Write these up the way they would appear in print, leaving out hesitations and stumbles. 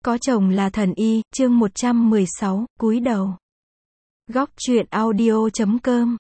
Có chồng là thần y, chương 116, cúi đầu. Góc truyện audio.com.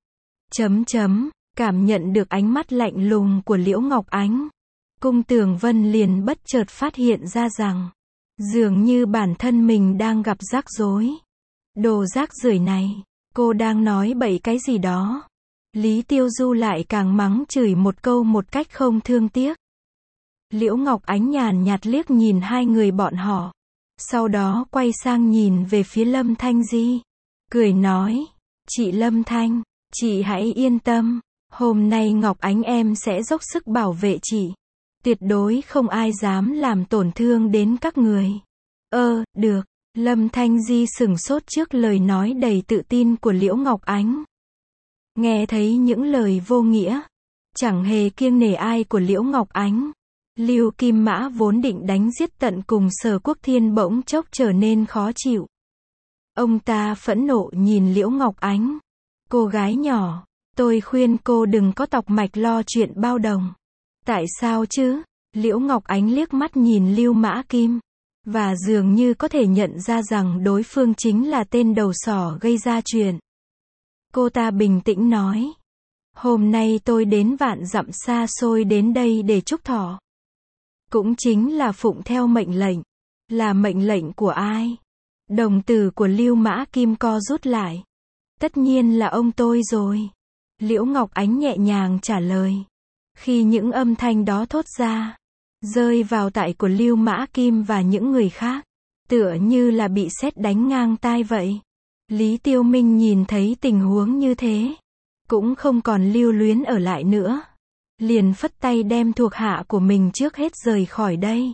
Cảm nhận được ánh mắt lạnh lùng của Liễu Ngọc Ánh. Cung Tường Vân liền bất chợt phát hiện ra rằng, dường như bản thân mình đang gặp rắc rối. Đồ rác rưởi này, cô đang nói bậy cái gì đó. Lý Tiêu Du lại càng mắng chửi một câu một cách không thương tiếc. Liễu Ngọc Ánh nhàn nhạt liếc nhìn hai người bọn họ. Sau đó quay sang nhìn về phía Lâm Thanh Di. Cười nói, chị Lâm Thanh, chị hãy yên tâm. Hôm nay Ngọc Ánh em sẽ dốc sức bảo vệ chị. Tuyệt đối không ai dám làm tổn thương đến các người. Được. Lâm Thanh Di sửng sốt trước lời nói đầy tự tin của Liễu Ngọc Ánh. Nghe thấy những lời vô nghĩa, chẳng hề kiêng nể ai của Liễu Ngọc Ánh. Lưu Kim Mã vốn định đánh giết tận cùng Sở Quốc Thiên bỗng chốc trở nên khó chịu. Ông ta phẫn nộ nhìn Liễu Ngọc Ánh. Cô gái nhỏ, tôi khuyên cô đừng có tọc mạch lo chuyện bao đồng. Tại sao chứ? Liễu Ngọc Ánh liếc mắt nhìn Lưu Mã Kim, và dường như có thể nhận ra rằng đối phương chính là tên đầu sỏ gây ra chuyện. Cô ta bình tĩnh nói, hôm nay tôi đến vạn dặm xa xôi đến đây để chúc thọ. Cũng chính là phụng theo mệnh lệnh. Là mệnh lệnh của ai? Đồng tử của Lưu Mã Kim co rút lại. Tất nhiên là ông tôi rồi. Liễu Ngọc Ánh nhẹ nhàng trả lời. Khi những âm thanh đó thốt ra, rơi vào tai của Lưu Mã Kim và những người khác, tựa như là bị sét đánh ngang tai vậy. Lý Tiêu Minh nhìn thấy tình huống như thế, cũng không còn lưu luyến ở lại nữa. Liền phất tay đem thuộc hạ của mình trước hết rời khỏi đây.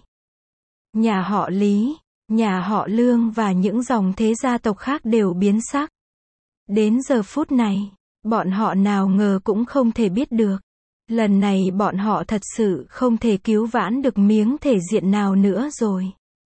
Nhà họ Lý, nhà họ Lương và những dòng thế gia tộc khác đều biến sắc. Đến giờ phút này, bọn họ nào ngờ cũng không thể biết được. Lần này bọn họ thật sự không thể cứu vãn được miếng thể diện nào nữa rồi.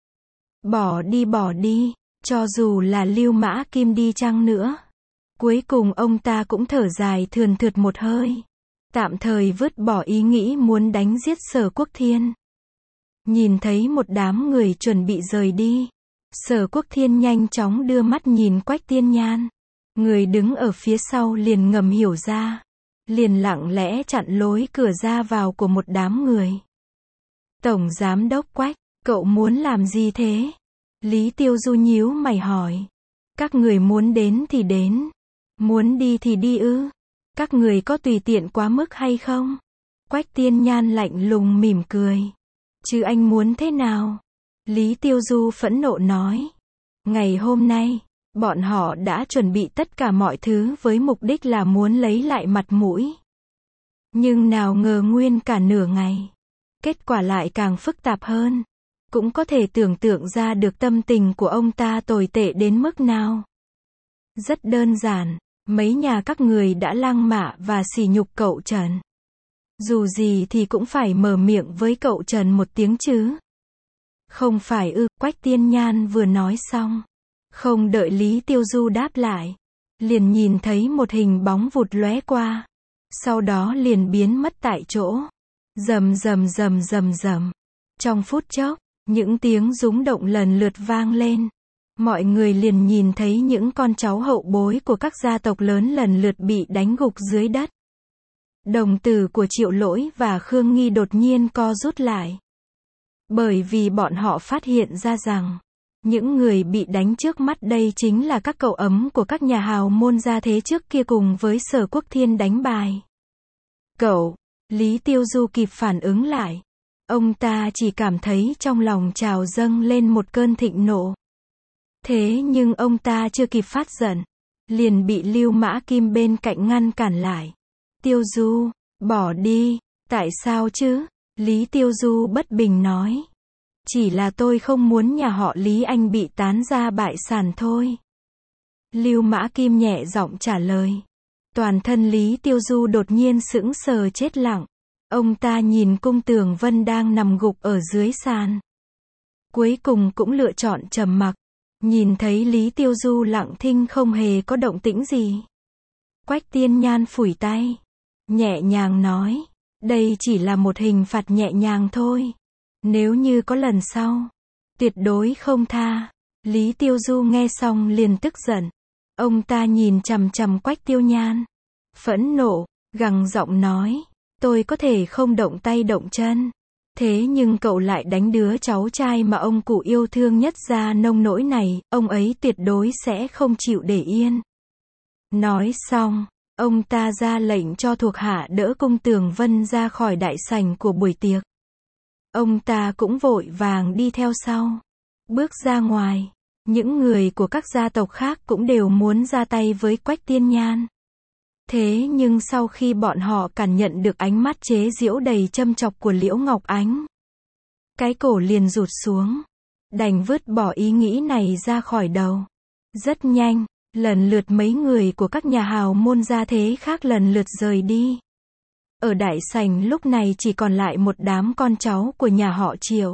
Bỏ đi, cho dù là Lưu Mã Kim đi chăng nữa. Cuối cùng ông ta cũng thở dài thườn thượt một hơi. Tạm thời vứt bỏ ý nghĩ muốn đánh giết Sở Quốc Thiên. Nhìn thấy một đám người chuẩn bị rời đi, Sở Quốc Thiên nhanh chóng đưa mắt nhìn Quách Tiên Nhan. Người đứng ở phía sau liền ngầm hiểu ra, liền lặng lẽ chặn lối cửa ra vào của một đám người. Tổng Giám đốc Quách, cậu muốn làm gì thế? Lý Tiêu Du nhíu mày hỏi. Các người muốn đến thì đến, muốn đi thì đi ư? Các người có tùy tiện quá mức hay không? Quách Tiên Nhan lạnh lùng mỉm cười. Chứ anh muốn thế nào? Lý Tiêu Du phẫn nộ nói. Ngày hôm nay, bọn họ đã chuẩn bị tất cả mọi thứ với mục đích là muốn lấy lại mặt mũi. Nhưng nào ngờ nguyên cả nửa ngày, kết quả lại càng phức tạp hơn. Cũng có thể tưởng tượng ra được tâm tình của ông ta tồi tệ đến mức nào. Rất đơn giản. Mấy nhà các người đã lăng mạ và sỉ nhục cậu Trần. Dù gì thì cũng phải mở miệng với cậu Trần một tiếng chứ. Không phải ư? Quách Tiên Nhan vừa nói xong, không đợi Lý Tiêu Du đáp lại, liền nhìn thấy một hình bóng vụt lóe qua. Sau đó liền biến mất tại chỗ. Rầm rầm rầm rầm rầm. Trong phút chốc, những tiếng rúng động lần lượt vang lên. Mọi người liền nhìn thấy những con cháu hậu bối của các gia tộc lớn lần lượt bị đánh gục dưới đất. Đồng tử của Triệu Lỗi và Khương Nghi đột nhiên co rút lại. Bởi vì bọn họ phát hiện ra rằng, những người bị đánh trước mắt đây chính là các cậu ấm của các nhà hào môn gia thế trước kia cùng với Sở Quốc Thiên đánh bài. Cậu, Lý Tiêu Du kịp phản ứng lại. Ông ta chỉ cảm thấy trong lòng trào dâng lên một cơn thịnh nộ. Thế nhưng ông ta chưa kịp phát giận, liền bị Lưu Mã Kim bên cạnh ngăn cản lại. Tiêu Du, bỏ đi. Tại sao chứ? Lý Tiêu Du bất bình nói. Chỉ là tôi không muốn nhà họ Lý anh bị tán ra bại sản thôi. Lưu Mã Kim nhẹ giọng trả lời. Toàn thân Lý Tiêu Du đột nhiên sững sờ chết lặng. Ông ta nhìn Cung Tường Vân đang nằm gục ở dưới sàn. Cuối cùng cũng lựa chọn trầm mặc. Nhìn thấy Lý Tiêu Du lặng thinh không hề có động tĩnh gì. Quách Tiên Nhan phủi tay, nhẹ nhàng nói, đây chỉ là một hình phạt nhẹ nhàng thôi. Nếu như có lần sau, tuyệt đối không tha. Lý Tiêu Du nghe xong liền tức giận. Ông ta nhìn chằm chằm Quách Tiêu Nhan. Phẫn nộ, gằn giọng nói, tôi có thể không động tay động chân. Thế nhưng cậu lại đánh đứa cháu trai mà ông cụ yêu thương nhất ra nông nỗi này, ông ấy tuyệt đối sẽ không chịu để yên. Nói xong, ông ta ra lệnh cho thuộc hạ đỡ Cung Tường Vân ra khỏi đại sảnh của buổi tiệc. Ông ta cũng vội vàng đi theo sau. Bước ra ngoài, những người của các gia tộc khác cũng đều muốn ra tay với Quách Tiên Nhan. Thế nhưng sau khi bọn họ cảm nhận được ánh mắt chế giễu đầy châm chọc của Liễu Ngọc Ánh, cái cổ liền rụt xuống, đành vứt bỏ ý nghĩ này ra khỏi đầu. Rất nhanh, lần lượt mấy người của các nhà hào môn gia thế khác lần lượt rời đi. Ở đại sảnh lúc này chỉ còn lại một đám con cháu của nhà họ Triệu.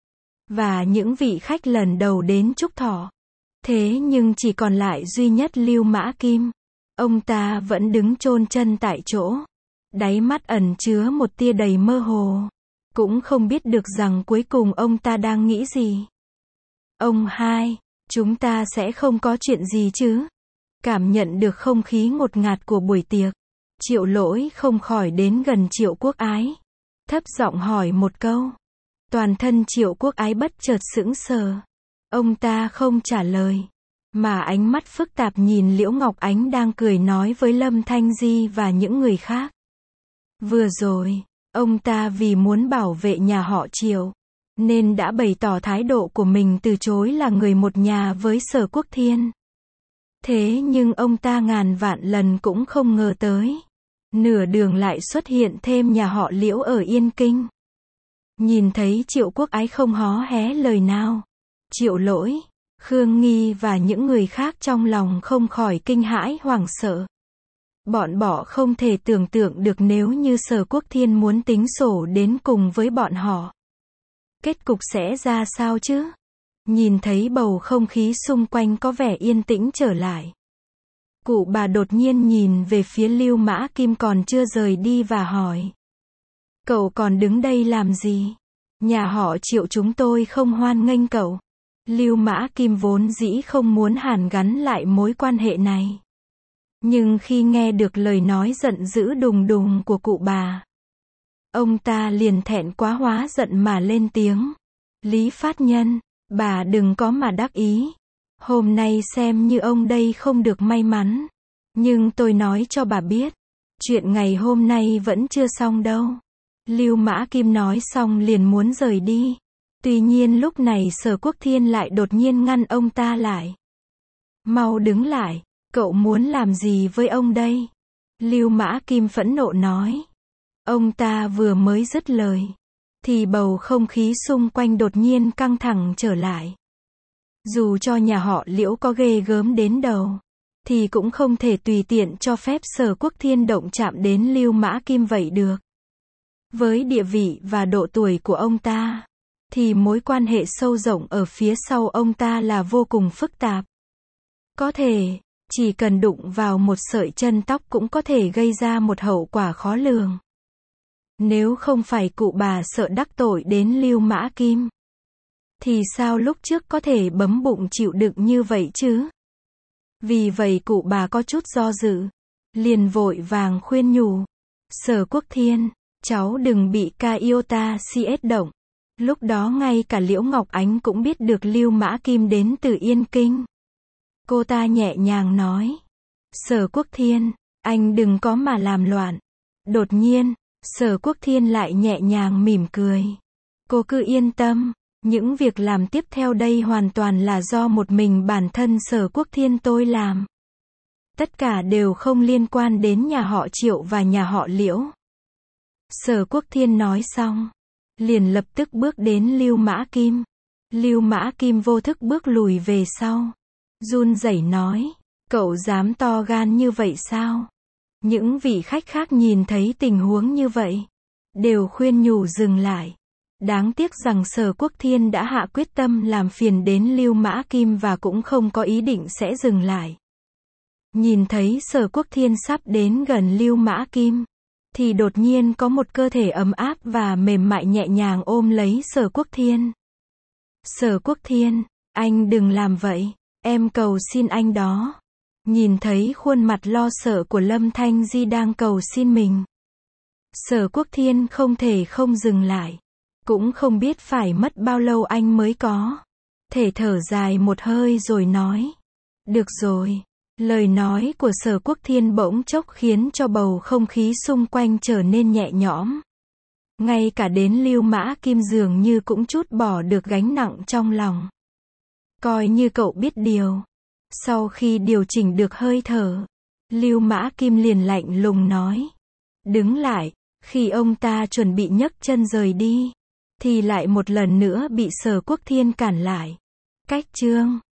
Và những vị khách lần đầu đến chúc thọ. Thế nhưng chỉ còn lại duy nhất Lưu Mã Kim. Ông ta vẫn đứng chôn chân tại chỗ. Đáy mắt ẩn chứa một tia đầy mơ hồ. Cũng không biết được rằng cuối cùng ông ta đang nghĩ gì. Ông hai, chúng ta sẽ không có chuyện gì chứ? Cảm nhận được không khí ngột ngạt của buổi tiệc. Triệu Lỗi không khỏi đến gần Triệu Quốc Ái. Thấp giọng hỏi một câu. Toàn thân Triệu Quốc Ái bất chợt sững sờ. Ông ta không trả lời. Mà ánh mắt phức tạp nhìn Liễu Ngọc Ánh đang cười nói với Lâm Thanh Di và những người khác. Vừa rồi, ông ta vì muốn bảo vệ nhà họ Triệu, nên đã bày tỏ thái độ của mình từ chối là người một nhà với Sở Quốc Thiên. Thế nhưng ông ta ngàn vạn lần cũng không ngờ tới. Nửa đường lại xuất hiện thêm nhà họ Liễu ở Yên Kinh. Nhìn thấy Triệu Quốc Ái không hó hé lời nào. Triệu Lỗi, Khương Nghi và những người khác trong lòng không khỏi kinh hãi hoảng sợ. Bọn họ không thể tưởng tượng được nếu như Sở Quốc Thiên muốn tính sổ đến cùng với bọn họ. Kết cục sẽ ra sao chứ? Nhìn thấy bầu không khí xung quanh có vẻ yên tĩnh trở lại. Cụ bà đột nhiên nhìn về phía Lưu Mã Kim còn chưa rời đi và hỏi. Cậu còn đứng đây làm gì? Nhà họ Triệu chúng tôi không hoan nghênh cậu. Lưu Mã Kim vốn dĩ không muốn hàn gắn lại mối quan hệ này. Nhưng khi nghe được lời nói giận dữ đùng đùng của cụ bà, ông ta liền thẹn quá hóa giận mà lên tiếng. Lý Phát Nhân, bà đừng có mà đắc ý. Hôm nay xem như ông đây không được may mắn. Nhưng tôi nói cho bà biết, chuyện ngày hôm nay vẫn chưa xong đâu. Lưu Mã Kim nói xong liền muốn rời đi. Tuy nhiên lúc này Sở Quốc Thiên lại đột nhiên ngăn ông ta lại. Mau đứng lại, cậu muốn làm gì với ông đây? Lưu Mã Kim phẫn nộ nói. Ông ta vừa mới dứt lời, thì bầu không khí xung quanh đột nhiên căng thẳng trở lại. Dù cho nhà họ Liễu có ghê gớm đến đầu, thì cũng không thể tùy tiện cho phép Sở Quốc Thiên động chạm đến Lưu Mã Kim vậy được. Với địa vị và độ tuổi của ông ta, thì mối quan hệ sâu rộng ở phía sau ông ta là vô cùng phức tạp. Có thể, chỉ cần đụng vào một sợi chân tóc cũng có thể gây ra một hậu quả khó lường. Nếu không phải cụ bà sợ đắc tội đến Lưu Mã Kim, thì sao lúc trước có thể bấm bụng chịu đựng như vậy chứ? Vì vậy cụ bà có chút do dự, liền vội vàng khuyên nhủ. Sở Quốc Thiên, cháu đừng bị ca iota CS động. Lúc đó ngay cả Liễu Ngọc Ánh cũng biết được Lưu Mã Kim đến từ Yên Kinh. Cô ta nhẹ nhàng nói. Sở Quốc Thiên, anh đừng có mà làm loạn. Đột nhiên, Sở Quốc Thiên lại nhẹ nhàng mỉm cười. Cô cứ yên tâm, những việc làm tiếp theo đây hoàn toàn là do một mình bản thân Sở Quốc Thiên tôi làm. Tất cả đều không liên quan đến nhà họ Triệu và nhà họ Liễu. Sở Quốc Thiên nói xong, liền lập tức bước đến Lưu Mã Kim. Lưu Mã Kim vô thức bước lùi về sau. Run rẩy nói, cậu dám to gan như vậy sao? Những vị khách khác nhìn thấy tình huống như vậy, đều khuyên nhủ dừng lại. Đáng tiếc rằng Sở Quốc Thiên đã hạ quyết tâm làm phiền đến Lưu Mã Kim và cũng không có ý định sẽ dừng lại. Nhìn thấy Sở Quốc Thiên sắp đến gần Lưu Mã Kim, thì đột nhiên có một cơ thể ấm áp và mềm mại nhẹ nhàng ôm lấy Sở Quốc Thiên. Sở Quốc Thiên, anh đừng làm vậy, em cầu xin anh đó. Nhìn thấy khuôn mặt lo sợ của Lâm Thanh Di đang cầu xin mình. Sở Quốc Thiên không thể không dừng lại. Cũng không biết phải mất bao lâu anh mới có thể thở dài một hơi rồi nói. Được rồi. Lời nói của Sở Quốc Thiên bỗng chốc khiến cho bầu không khí xung quanh trở nên nhẹ nhõm. Ngay cả đến Lưu Mã Kim dường như cũng trút bỏ được gánh nặng trong lòng. Coi như cậu biết điều. Sau khi điều chỉnh được hơi thở, Lưu Mã Kim liền lạnh lùng nói. Đứng lại, khi ông ta chuẩn bị nhấc chân rời đi, thì lại một lần nữa bị Sở Quốc Thiên cản lại. Cách chương